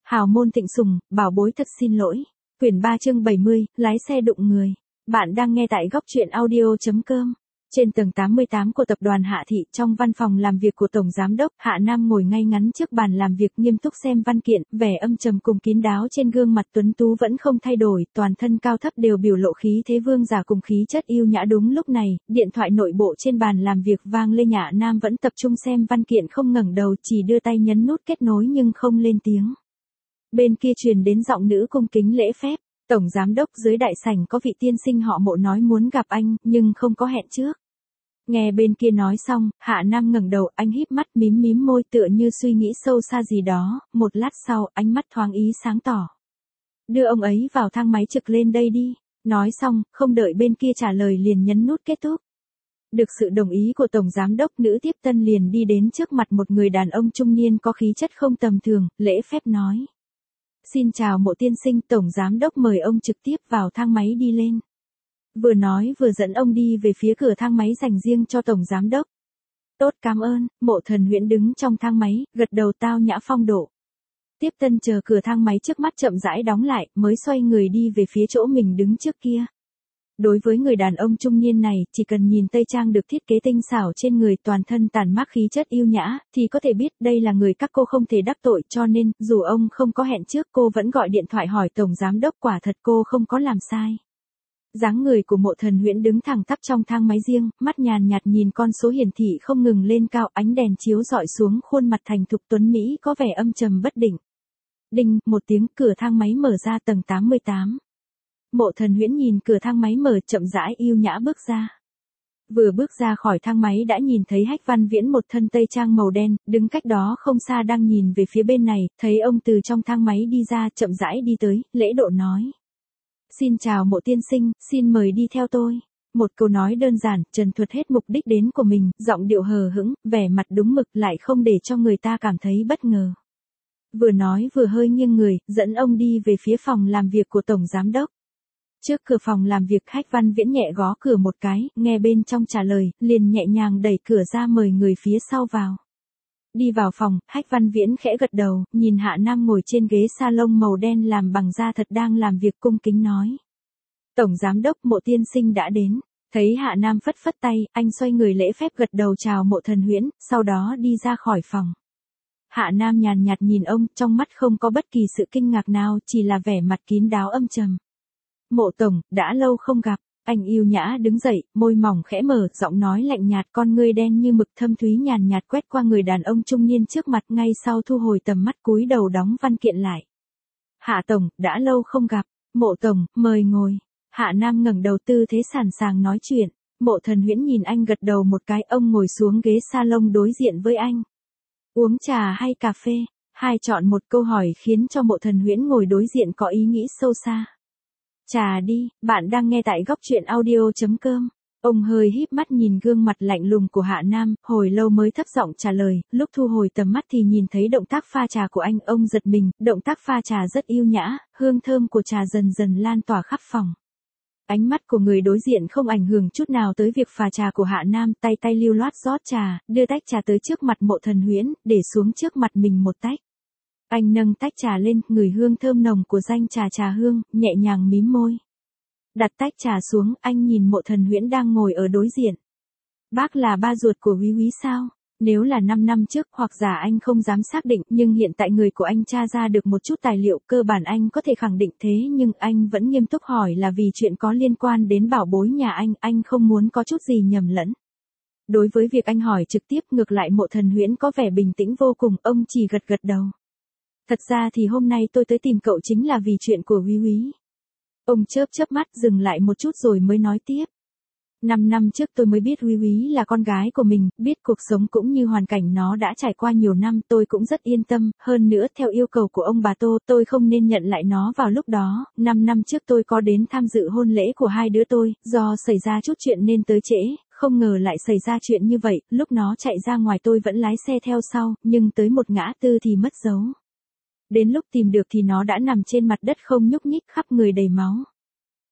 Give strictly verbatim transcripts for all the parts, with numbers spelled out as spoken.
Hào môn thịnh sùng, bảo bối thật xin lỗi. Quyển ba chương bảy mươi, lái xe đụng người. Bạn đang nghe tại góc truyện audio.com. Trên tầng tám mươi tám của tập đoàn Hạ Thị, trong văn phòng làm việc của Tổng Giám đốc, Hạ Nam ngồi ngay ngắn trước bàn làm việc nghiêm túc xem văn kiện, vẻ âm trầm cùng kín đáo trên gương mặt tuấn tú vẫn không thay đổi, toàn thân cao thấp đều biểu lộ khí thế vương giả cùng khí chất yêu nhã. Đúng lúc này, điện thoại nội bộ trên bàn làm việc vang lên. Hạ Nam vẫn tập trung xem văn kiện không ngẩng đầu, chỉ đưa tay nhấn nút kết nối nhưng không lên tiếng. Bên kia truyền đến giọng nữ cung kính lễ phép. Tổng Giám đốc, dưới đại sảnh có vị tiên sinh họ Mộ nói muốn gặp anh, nhưng không có hẹn trước. Nghe bên kia nói xong, Hạ Nam ngẩng đầu, anh híp mắt mím mím môi tựa như suy nghĩ sâu xa gì đó, một lát sau, ánh mắt thoáng ý sáng tỏ. Đưa ông ấy vào thang máy trực lên đây đi. Nói xong, không đợi bên kia trả lời liền nhấn nút kết thúc. Được sự đồng ý của Tổng Giám đốc, nữ tiếp tân liền đi đến trước mặt một người đàn ông trung niên có khí chất không tầm thường, lễ phép nói. Xin chào Mộ tiên sinh, Tổng Giám đốc mời ông trực tiếp vào thang máy đi lên. Vừa nói vừa dẫn ông đi về phía cửa thang máy dành riêng cho Tổng Giám đốc. Tốt, cảm ơn. Mộ Thần Huyễn đứng trong thang máy, gật đầu tao nhã phong độ. Tiếp tân chờ cửa thang máy trước mắt chậm rãi đóng lại, mới xoay người đi về phía chỗ mình đứng trước kia. Đối với người đàn ông trung niên này, chỉ cần nhìn tây trang được thiết kế tinh xảo trên người, toàn thân tản mát khí chất yêu nhã, thì có thể biết đây là người các cô không thể đắc tội, cho nên, dù ông không có hẹn trước, cô vẫn gọi điện thoại hỏi Tổng Giám đốc, quả thật cô không có làm sai. Dáng người của Mộ Thần Huyễn đứng thẳng tắp trong thang máy riêng, mắt nhàn nhạt nhìn con số hiển thị không ngừng lên cao, ánh đèn chiếu rọi xuống khuôn mặt thành thục tuấn Mỹ có vẻ âm trầm bất định. Đinh, một tiếng, cửa thang máy mở ra tầng tám mươi tám. Mộ Thần Huyễn nhìn cửa thang máy mở, chậm rãi yêu nhã bước ra. Vừa bước ra khỏi thang máy đã nhìn thấy Hách Văn Viễn một thân tây trang màu đen, đứng cách đó không xa đang nhìn về phía bên này, thấy ông từ trong thang máy đi ra, chậm rãi đi tới, lễ độ nói. Xin chào Mộ tiên sinh, xin mời đi theo tôi. Một câu nói đơn giản, trần thuật hết mục đích đến của mình, giọng điệu hờ hững, vẻ mặt đúng mực lại không để cho người ta cảm thấy bất ngờ. Vừa nói vừa hơi nghiêng người, dẫn ông đi về phía phòng làm việc của Tổng Giám đốc. Trước cửa phòng làm việc, Hách Văn Viễn nhẹ gõ cửa một cái, nghe bên trong trả lời, liền nhẹ nhàng đẩy cửa ra mời người phía sau vào. Đi vào phòng, Hách Văn Viễn khẽ gật đầu, nhìn Hạ Nam ngồi trên ghế salon màu đen làm bằng da thật đang làm việc, cung kính nói. Tổng Giám đốc, Mộ tiên sinh đã đến. Thấy Hạ Nam phất phất tay, anh xoay người lễ phép gật đầu chào Mộ Thần Huyễn, sau đó đi ra khỏi phòng. Hạ Nam nhàn nhạt nhìn ông, trong mắt không có bất kỳ sự kinh ngạc nào, chỉ là vẻ mặt kín đáo âm trầm. Mộ tổng, đã lâu không gặp. Anh yêu nhã đứng dậy, môi mỏng khẽ mở, giọng nói lạnh nhạt, con ngươi đen như mực thâm thúy nhàn nhạt quét qua người đàn ông trung niên trước mặt, ngay sau thu hồi tầm mắt cúi đầu đóng văn kiện lại. Hạ tổng, đã lâu không gặp. Mộ tổng, mời ngồi. Hạ Nam ngẩng đầu, tư thế sẵn sàng nói chuyện. Mộ Thần Huyễn nhìn anh gật đầu một cái, ông ngồi xuống ghế salon đối diện với anh. Uống trà hay cà phê? Hai chọn một, câu hỏi khiến cho Mộ Thần Huyễn ngồi đối diện có ý nghĩ sâu xa. Trà đi, bạn đang nghe tại góc truyện audio.com. Ông hơi híp mắt nhìn gương mặt lạnh lùng của Hạ Nam, hồi lâu mới thấp giọng trả lời, lúc thu hồi tầm mắt thì nhìn thấy động tác pha trà của anh, ông giật mình, động tác pha trà rất yêu nhã, hương thơm của trà dần dần lan tỏa khắp phòng. Ánh mắt của người đối diện không ảnh hưởng chút nào tới việc pha trà của Hạ Nam, tay tay lưu loát rót trà, đưa tách trà tới trước mặt Mộ Thần Huyễn, để xuống trước mặt mình một tách. Anh nâng tách trà lên, ngửi hương thơm nồng của danh trà trà hương, nhẹ nhàng mím môi. Đặt tách trà xuống, anh nhìn Mộ Thần Huyễn đang ngồi ở đối diện. Bác là ba ruột của Úy Úy sao? Nếu là năm năm trước hoặc giả anh không dám xác định, nhưng hiện tại người của anh tra ra được một chút tài liệu, cơ bản anh có thể khẳng định thế, nhưng anh vẫn nghiêm túc hỏi là vì chuyện có liên quan đến bảo bối nhà anh, anh không muốn có chút gì nhầm lẫn. Đối với việc anh hỏi trực tiếp, ngược lại Mộ Thần Huyễn có vẻ bình tĩnh vô cùng, ông chỉ gật gật đầu. Thật ra thì hôm nay tôi tới tìm cậu chính là vì chuyện của Úy Úy. Ông chớp chớp mắt, dừng lại một chút rồi mới nói tiếp. Năm năm trước tôi mới biết Úy Úy là con gái của mình, biết cuộc sống cũng như hoàn cảnh nó đã trải qua nhiều năm, tôi cũng rất yên tâm, hơn nữa theo yêu cầu của ông bà Tô, tôi không nên nhận lại nó vào lúc đó. Năm năm trước tôi có đến tham dự hôn lễ của hai đứa tôi, do xảy ra chút chuyện nên tới trễ, không ngờ lại xảy ra chuyện như vậy, lúc nó chạy ra ngoài tôi vẫn lái xe theo sau, nhưng tới một ngã tư thì mất dấu. Đến lúc tìm được thì nó đã nằm trên mặt đất không nhúc nhích, khắp người đầy máu.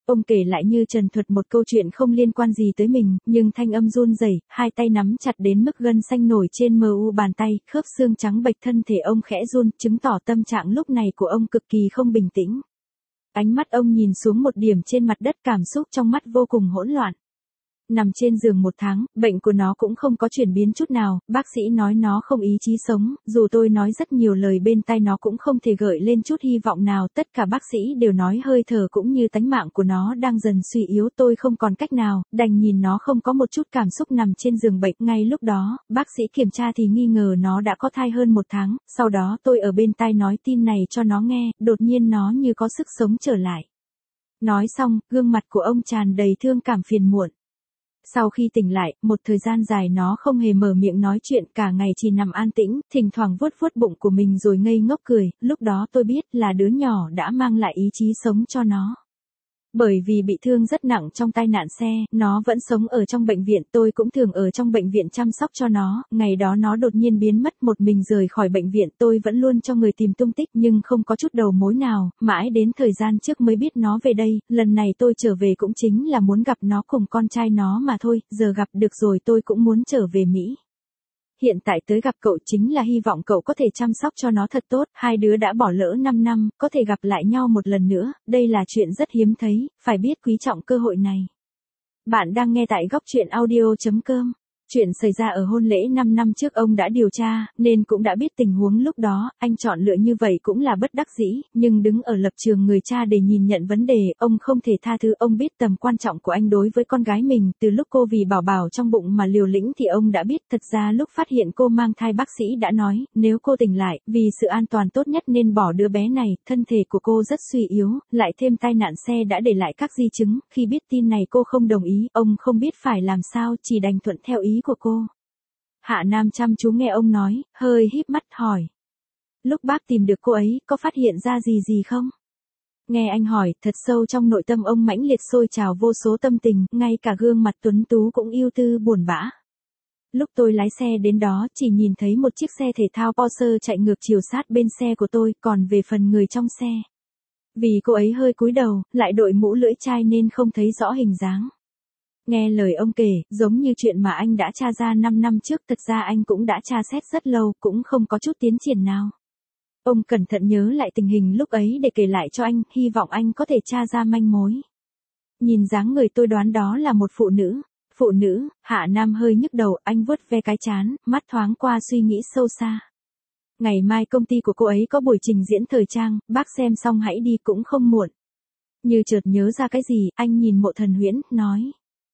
Ông kể lại như trần thuật một câu chuyện không liên quan gì tới mình, nhưng thanh âm run rẩy, hai tay nắm chặt đến mức gân xanh nổi trên mờ u bàn tay, khớp xương trắng bệch, thân thể ông khẽ run, chứng tỏ tâm trạng lúc này của ông cực kỳ không bình tĩnh. Ánh mắt ông nhìn xuống một điểm trên mặt đất, cảm xúc trong mắt vô cùng hỗn loạn. Nằm trên giường một tháng, bệnh của nó cũng không có chuyển biến chút nào, bác sĩ nói nó không ý chí sống, dù tôi nói rất nhiều lời bên tai nó cũng không thể gợi lên chút hy vọng nào, tất cả bác sĩ đều nói hơi thở cũng như tánh mạng của nó đang dần suy yếu, tôi không còn cách nào, đành nhìn nó không có một chút cảm xúc nằm trên giường bệnh. Ngay lúc đó, bác sĩ kiểm tra thì nghi ngờ nó đã có thai hơn một tháng, sau đó tôi ở bên tai nói tin này cho nó nghe, đột nhiên nó như có sức sống trở lại. Nói xong, gương mặt của ông tràn đầy thương cảm phiền muộn. Sau khi tỉnh lại, một thời gian dài nó không hề mở miệng nói chuyện, cả ngày chỉ nằm an tĩnh, thỉnh thoảng vuốt vuốt bụng của mình rồi ngây ngốc cười, lúc đó tôi biết là đứa nhỏ đã mang lại ý chí sống cho nó. Bởi vì bị thương rất nặng trong tai nạn xe, nó vẫn sống ở trong bệnh viện, tôi cũng thường ở trong bệnh viện chăm sóc cho nó, ngày đó nó đột nhiên biến mất một mình rời khỏi bệnh viện, tôi vẫn luôn cho người tìm tung tích nhưng không có chút đầu mối nào, mãi đến thời gian trước mới biết nó về đây, lần này tôi trở về cũng chính là muốn gặp nó cùng con trai nó mà thôi, giờ gặp được rồi tôi cũng muốn trở về Mỹ. Hiện tại tới gặp cậu chính là hy vọng cậu có thể chăm sóc cho nó thật tốt, hai đứa đã bỏ lỡ năm năm, có thể gặp lại nhau một lần nữa, đây là chuyện rất hiếm thấy, phải biết quý trọng cơ hội này. Bạn đang nghe tại góc truyện audio chấm com. Chuyện xảy ra ở hôn lễ năm năm trước ông đã điều tra, nên cũng đã biết tình huống lúc đó, anh chọn lựa như vậy cũng là bất đắc dĩ, nhưng đứng ở lập trường người cha để nhìn nhận vấn đề, ông không thể tha thứ, ông biết tầm quan trọng của anh đối với con gái mình, từ lúc cô vì bảo bảo trong bụng mà liều lĩnh thì ông đã biết, thật ra lúc phát hiện cô mang thai bác sĩ đã nói, nếu cô tỉnh lại, vì sự an toàn tốt nhất nên bỏ đứa bé này, thân thể của cô rất suy yếu, lại thêm tai nạn xe đã để lại các di chứng, khi biết tin này cô không đồng ý, ông không biết phải làm sao, chỉ đành thuận theo ý của cô. Hạ Nam chăm chú nghe ông nói, hơi híp mắt hỏi. Lúc bác tìm được cô ấy, có phát hiện ra gì gì không? Nghe anh hỏi, thật sâu trong nội tâm ông mãnh liệt sôi trào vô số tâm tình, ngay cả gương mặt tuấn tú cũng ưu tư buồn bã. Lúc tôi lái xe đến đó, chỉ nhìn thấy một chiếc xe thể thao Porsche chạy ngược chiều sát bên xe của tôi, còn về phần người trong xe. Vì cô ấy hơi cúi đầu, lại đội mũ lưỡi chai nên không thấy rõ hình dáng. Nghe lời ông kể, giống như chuyện mà anh đã tra ra năm năm trước, thật ra anh cũng đã tra xét rất lâu, cũng không có chút tiến triển nào. Ông cẩn thận nhớ lại tình hình lúc ấy để kể lại cho anh, hy vọng anh có thể tra ra manh mối. Nhìn dáng người tôi đoán đó là một phụ nữ. Phụ nữ, Hạ Nam hơi nhức đầu, anh vuốt ve cái trán, mắt thoáng qua suy nghĩ sâu xa. Ngày mai công ty của cô ấy có buổi trình diễn thời trang, bác xem xong hãy đi cũng không muộn. Như chợt nhớ ra cái gì, anh nhìn Mộ Thần Huyễn, nói.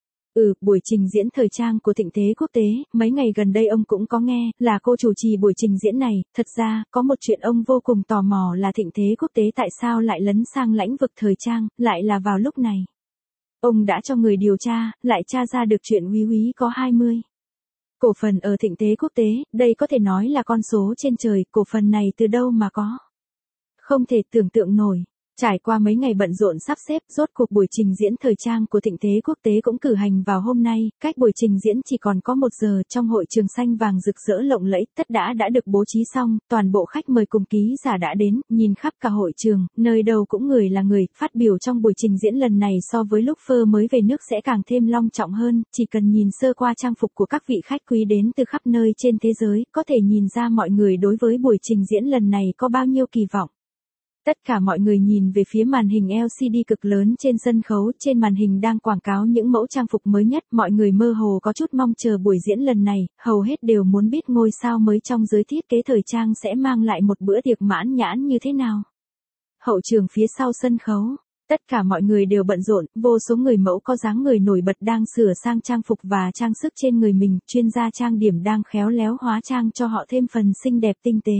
Ừ, buổi trình diễn thời trang của Thịnh Thế Quốc tế, mấy ngày gần đây ông cũng có nghe, là cô chủ trì buổi trình diễn này, thật ra, có một chuyện ông vô cùng tò mò là Thịnh Thế Quốc tế tại sao lại lấn sang lĩnh vực thời trang, lại là vào lúc này. Ông đã cho người điều tra, lại tra ra được chuyện Úy Úy có hai mươi cổ phần ở Thịnh Thế Quốc tế, đây có thể nói là con số trên trời, cổ phần này từ đâu mà có. Không thể tưởng tượng nổi. Trải qua mấy ngày bận rộn sắp xếp, rốt cuộc buổi trình diễn thời trang của Thịnh Thế Quốc tế cũng cử hành vào hôm nay, cách buổi trình diễn chỉ còn có một giờ, trong hội trường xanh vàng rực rỡ lộng lẫy, tất đã đã được bố trí xong, toàn bộ khách mời cùng ký giả đã đến, nhìn khắp cả hội trường, nơi đâu cũng người là người, phát biểu trong buổi trình diễn lần này so với lúc Phơ mới về nước sẽ càng thêm long trọng hơn, chỉ cần nhìn sơ qua trang phục của các vị khách quý đến từ khắp nơi trên thế giới, có thể nhìn ra mọi người đối với buổi trình diễn lần này có bao nhiêu kỳ vọng. Tất cả mọi người nhìn về phía màn hình L C D cực lớn trên sân khấu, trên màn hình đang quảng cáo những mẫu trang phục mới nhất, mọi người mơ hồ có chút mong chờ buổi diễn lần này, hầu hết đều muốn biết ngôi sao mới trong giới thiết kế thời trang sẽ mang lại một bữa tiệc mãn nhãn như thế nào. Hậu trường phía sau sân khấu, tất cả mọi người đều bận rộn, vô số người mẫu có dáng người nổi bật đang sửa sang trang phục và trang sức trên người mình, chuyên gia trang điểm đang khéo léo hóa trang cho họ thêm phần xinh đẹp tinh tế.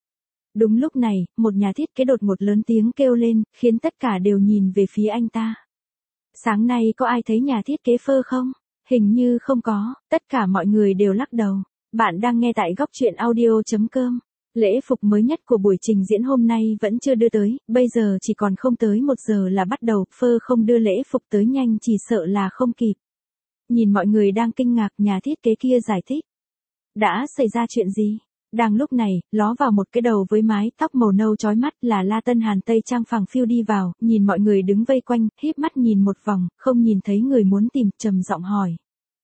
Đúng lúc này, một nhà thiết kế đột ngột lớn tiếng kêu lên, khiến tất cả đều nhìn về phía anh ta. Sáng nay có ai thấy nhà thiết kế Phơ không? Hình như không có, tất cả mọi người đều lắc đầu. Bạn đang nghe tại góc truyện audio chấm com. Lễ phục mới nhất của buổi trình diễn hôm nay vẫn chưa đưa tới, bây giờ chỉ còn không tới một giờ là bắt đầu, Phơ không đưa lễ phục tới nhanh chỉ sợ là không kịp. Nhìn mọi người đang kinh ngạc, nhà thiết kế kia giải thích. Đã xảy ra chuyện gì? Đang lúc này, ló vào một cái đầu với mái tóc màu nâu chói mắt là La Tân Hàn tây trang phẳng phiu đi vào, nhìn mọi người đứng vây quanh, híp mắt nhìn một vòng, không nhìn thấy người muốn tìm, trầm giọng hỏi.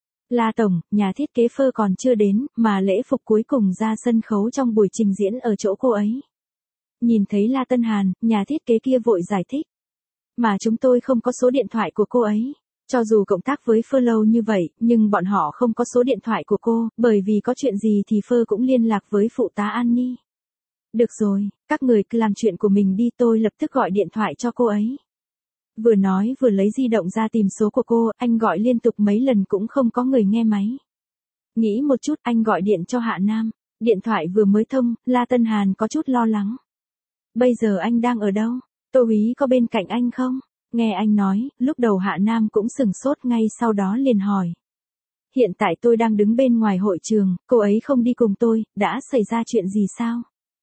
La tổng, nhà thiết kế phơ còn chưa đến, mà lễ phục cuối cùng ra sân khấu trong buổi trình diễn ở chỗ cô ấy. Nhìn thấy La Tân Hàn, nhà thiết kế kia vội giải thích. Mà chúng tôi không có số điện thoại của cô ấy. Cho dù cộng tác với Phơ lâu như vậy, nhưng bọn họ không có số điện thoại của cô, bởi vì có chuyện gì thì Phơ cũng liên lạc với phụ tá Annie. Được rồi, các người cứ làm chuyện của mình đi, tôi lập tức gọi điện thoại cho cô ấy. Vừa nói vừa lấy di động ra tìm số của cô, anh gọi liên tục mấy lần cũng không có người nghe máy. Nghĩ một chút, anh gọi điện cho Hạ Nam. Điện thoại vừa mới thông, La Tân Hàn có chút lo lắng. Bây giờ anh đang ở đâu? Tô Úy có bên cạnh anh không? Nghe anh nói, lúc đầu Hạ Nam cũng sừng sốt, ngay sau đó liền hỏi. Hiện tại tôi đang đứng bên ngoài hội trường, cô ấy không đi cùng tôi, đã xảy ra chuyện gì sao?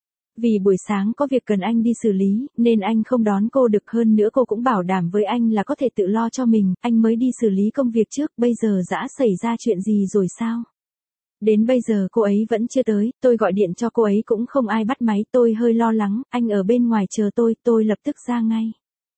Vì buổi sáng có việc cần anh đi xử lý, nên anh không đón cô được, hơn nữa cô cũng bảo đảm với anh là có thể tự lo cho mình, anh mới đi xử lý công việc trước, bây giờ đã xảy ra chuyện gì rồi sao? Đến bây giờ cô ấy vẫn chưa tới, tôi gọi điện cho cô ấy cũng không ai bắt máy, tôi hơi lo lắng, anh ở bên ngoài chờ tôi, tôi lập tức ra ngay.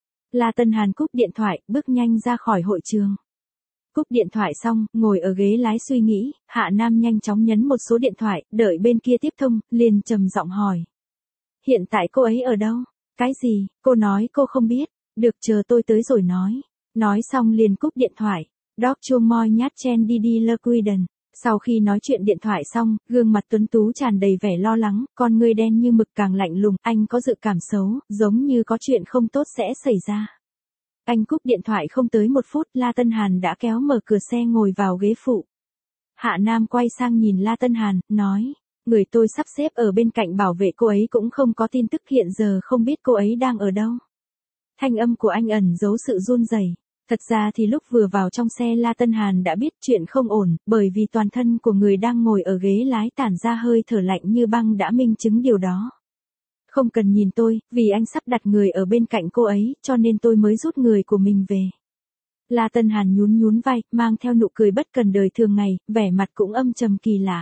La Tân Hàn cúp điện thoại, bước nhanh ra khỏi hội trường. Cúp điện thoại xong, ngồi ở ghế lái suy nghĩ, Hạ Nam nhanh chóng nhấn một số điện thoại, đợi bên kia tiếp thông, liền trầm giọng hỏi. Hiện tại cô ấy ở đâu? Cái gì? Cô nói cô không biết. Được, chờ tôi tới rồi nói. Nói xong liền cúp điện thoại. Doc chuông moi nhát chen đi đi lơ Quiden. Sau khi nói chuyện điện thoại xong, gương mặt tuấn tú tràn đầy vẻ lo lắng, con ngươi đen như mực càng lạnh lùng, anh có dự cảm xấu, giống như có chuyện không tốt sẽ xảy ra. Anh cúp điện thoại không tới một phút, La Tân Hàn đã kéo mở cửa xe ngồi vào ghế phụ. Hạ Nam quay sang nhìn La Tân Hàn, nói, người tôi sắp xếp ở bên cạnh bảo vệ cô ấy cũng không có tin tức, hiện giờ không biết cô ấy đang ở đâu. Thanh âm của anh ẩn giấu sự run rẩy. Thật ra thì lúc vừa vào trong xe La Tân Hàn đã biết chuyện không ổn, bởi vì toàn thân của người đang ngồi ở ghế lái tản ra hơi thở lạnh như băng đã minh chứng điều đó. Không cần nhìn tôi, vì anh sắp đặt người ở bên cạnh cô ấy, cho nên tôi mới rút người của mình về. La Tân Hàn nhún nhún vai, mang theo nụ cười bất cần đời thường ngày, vẻ mặt cũng âm trầm kỳ lạ.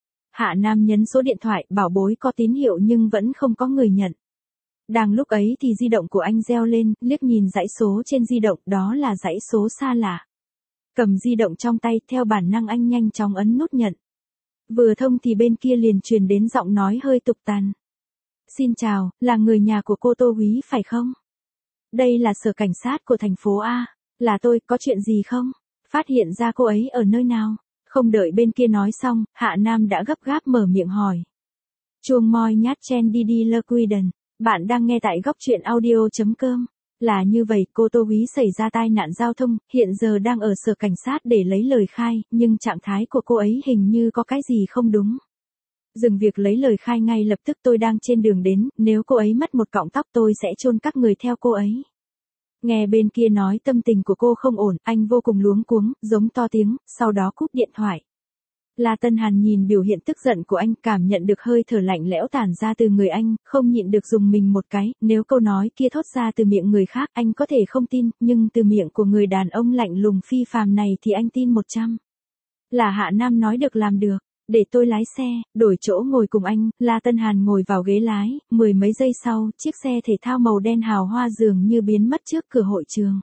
Hạ Nam nhấn số điện thoại, bảo bối có tín hiệu nhưng vẫn không có người nhận. Đang lúc ấy thì di động của anh reo lên, liếc nhìn dãy số trên di động, đó là dãy số xa lạ. Cầm di động trong tay, theo bản năng anh nhanh chóng ấn nút nhận. Vừa thông thì bên kia liền truyền đến giọng nói hơi tục tằn. Xin chào, là người nhà của cô Tô Úy phải không? Đây là sở cảnh sát của thành phố A. Là tôi, có chuyện gì không? Phát hiện ra cô ấy ở nơi nào? Không đợi bên kia nói xong, Hạ Nam đã gấp gáp mở miệng hỏi. Chuông moi nhát chen đi đi lơ Quiden. Bạn đang nghe tại góc truyện audio chấm com. Là như vậy, cô Tô Úy xảy ra tai nạn giao thông, hiện giờ đang ở sở cảnh sát để lấy lời khai, nhưng trạng thái của cô ấy hình như có cái gì không đúng. Dừng việc lấy lời khai ngay lập tức, tôi đang trên đường đến, nếu cô ấy mất một cọng tóc tôi sẽ chôn các người theo cô ấy. Nghe bên kia nói tâm tình của cô không ổn, anh vô cùng luống cuống, giống to tiếng, sau đó cúp điện thoại. La Tân Hàn nhìn biểu hiện tức giận của anh, cảm nhận được hơi thở lạnh lẽo tản ra từ người anh, không nhịn được dùng mình một cái, nếu câu nói kia thốt ra từ miệng người khác anh có thể không tin, nhưng từ miệng của người đàn ông lạnh lùng phi phàm này thì anh tin một trăm. Là Hạ Nam nói được làm được. Để tôi lái xe, đổi chỗ ngồi cùng anh, La Tân Hàn ngồi vào ghế lái, mười mấy giây sau, chiếc xe thể thao màu đen hào hoa dường như biến mất trước cửa hội trường.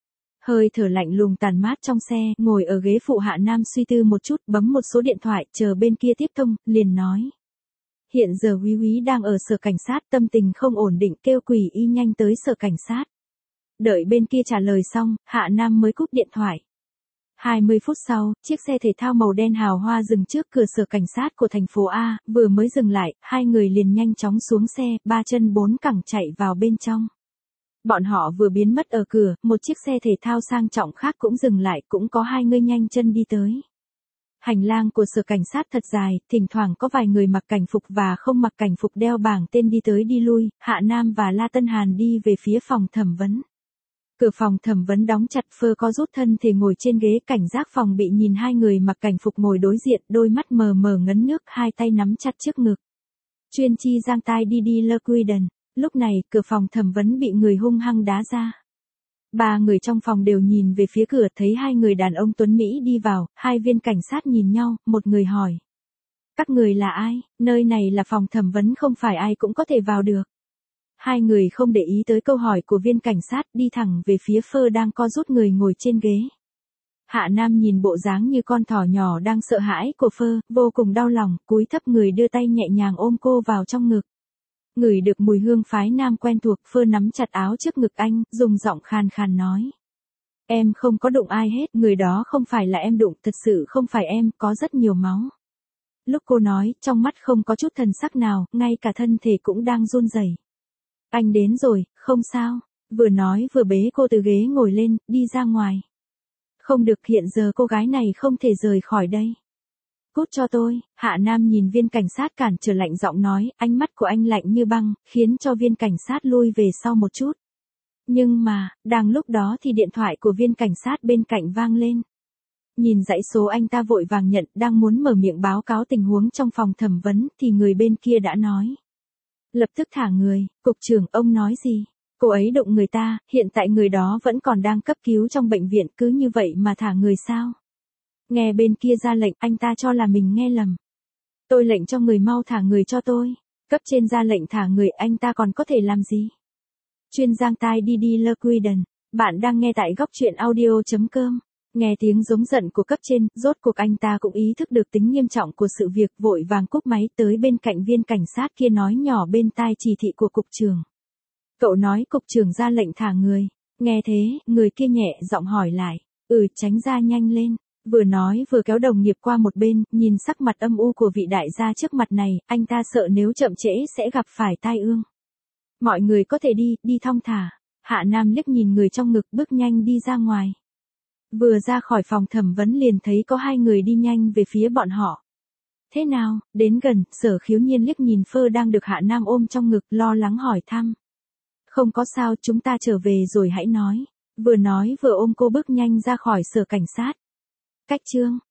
Hơi thở lạnh lùng tàn mát trong xe, ngồi ở ghế phụ Hạ Nam suy tư một chút, bấm một số điện thoại, chờ bên kia tiếp thông, liền nói. Hiện giờ Úy Úy đang ở sở cảnh sát, tâm tình không ổn định, kêu Quỷ Y nhanh tới sở cảnh sát. Đợi bên kia trả lời xong, Hạ Nam mới cúp điện thoại. hai mươi phút sau, chiếc xe thể thao màu đen hào hoa dừng trước cửa sở cảnh sát của thành phố A, vừa mới dừng lại, hai người liền nhanh chóng xuống xe, ba chân bốn cẳng chạy vào bên trong. Bọn họ vừa biến mất ở cửa, một chiếc xe thể thao sang trọng khác cũng dừng lại, cũng có hai người nhanh chân đi tới. Hành lang của sở cảnh sát thật dài, thỉnh thoảng có vài người mặc cảnh phục và không mặc cảnh phục đeo bảng tên đi tới đi lui, Hạ Nam và La Tân Hàn đi về phía phòng thẩm vấn. Cửa phòng thẩm vấn đóng chặt, Phơ có rút thân thể ngồi trên ghế, cảnh giác phòng bị nhìn hai người mặc cảnh phục ngồi đối diện, đôi mắt mờ mờ ngấn nước, hai tay nắm chặt trước ngực. Chuyên chi giang tai đi đi lơ Quiden. Lúc này, cửa phòng thẩm vấn bị người hung hăng đá ra. Ba người trong phòng đều nhìn về phía cửa, thấy hai người đàn ông tuấn Mỹ đi vào, hai viên cảnh sát nhìn nhau, một người hỏi. Các người là ai? Nơi này là phòng thẩm vấn không phải ai cũng có thể vào được. Hai người không để ý tới câu hỏi của viên cảnh sát, đi thẳng về phía Phơ đang co rút người ngồi trên ghế. Hạ Nam nhìn bộ dáng như con thỏ nhỏ đang sợ hãi của Phơ, vô cùng đau lòng, cúi thấp người đưa tay nhẹ nhàng ôm cô vào trong ngực. Ngửi được mùi hương phái nam quen thuộc, Phơ nắm chặt áo trước ngực anh, dùng giọng khàn khàn nói. Em không có đụng ai hết, người đó không phải là em đụng, thật sự không phải em, có rất nhiều máu. Lúc cô nói, trong mắt không có chút thần sắc nào, ngay cả thân thể cũng đang run rẩy. Anh đến rồi, không sao. Vừa nói vừa bế cô từ ghế ngồi lên, đi ra ngoài. Không được, hiện giờ cô gái này không thể rời khỏi đây. Cút cho tôi. Hạ Nam nhìn viên cảnh sát cản trở, lạnh giọng nói, ánh mắt của anh lạnh như băng, khiến cho viên cảnh sát lui về sau một chút. Nhưng mà, đang lúc đó thì điện thoại của viên cảnh sát bên cạnh vang lên. Nhìn dãy số anh ta vội vàng nhận, đang muốn mở miệng báo cáo tình huống trong phòng thẩm vấn thì người bên kia đã nói. Lập tức thả người. Cục trưởng, ông nói gì? Cô ấy đụng người ta, hiện tại người đó vẫn còn đang cấp cứu trong bệnh viện, cứ như vậy mà thả người sao? Nghe bên kia ra lệnh, anh ta cho là mình nghe lầm. Tôi lệnh cho người mau thả người cho tôi. Cấp trên ra lệnh thả người, anh ta còn có thể làm gì? Chuyên giang tai đi đi lơ quy đần. Bạn đang nghe tại góc truyện audio chấm com. Nghe tiếng giống giận của cấp trên, rốt cuộc anh ta cũng ý thức được tính nghiêm trọng của sự việc, vội vàng cúp máy tới bên cạnh viên cảnh sát kia nói nhỏ bên tai chỉ thị của cục trưởng. Cậu nói cục trưởng ra lệnh thả người. Nghe thế, người kia nhẹ giọng hỏi lại. Ừ, tránh ra nhanh lên. Vừa nói vừa kéo đồng nghiệp qua một bên, nhìn sắc mặt âm u của vị đại gia trước mặt này, anh ta sợ nếu chậm trễ sẽ gặp phải tai ương. Mọi người có thể đi, đi thong thả. Hạ Nam liếc nhìn người trong ngực, bước nhanh đi ra ngoài. Vừa ra khỏi phòng thẩm vấn liền thấy có hai người đi nhanh về phía bọn họ. Thế nào? Đến gần, Sở Khiếu Nhiên liếc nhìn Phơ đang được Hạ Nam ôm trong ngực, lo lắng hỏi thăm. Không có sao, chúng ta trở về rồi hãy nói. Vừa nói vừa ôm cô bước nhanh ra khỏi sở cảnh sát. Cách chương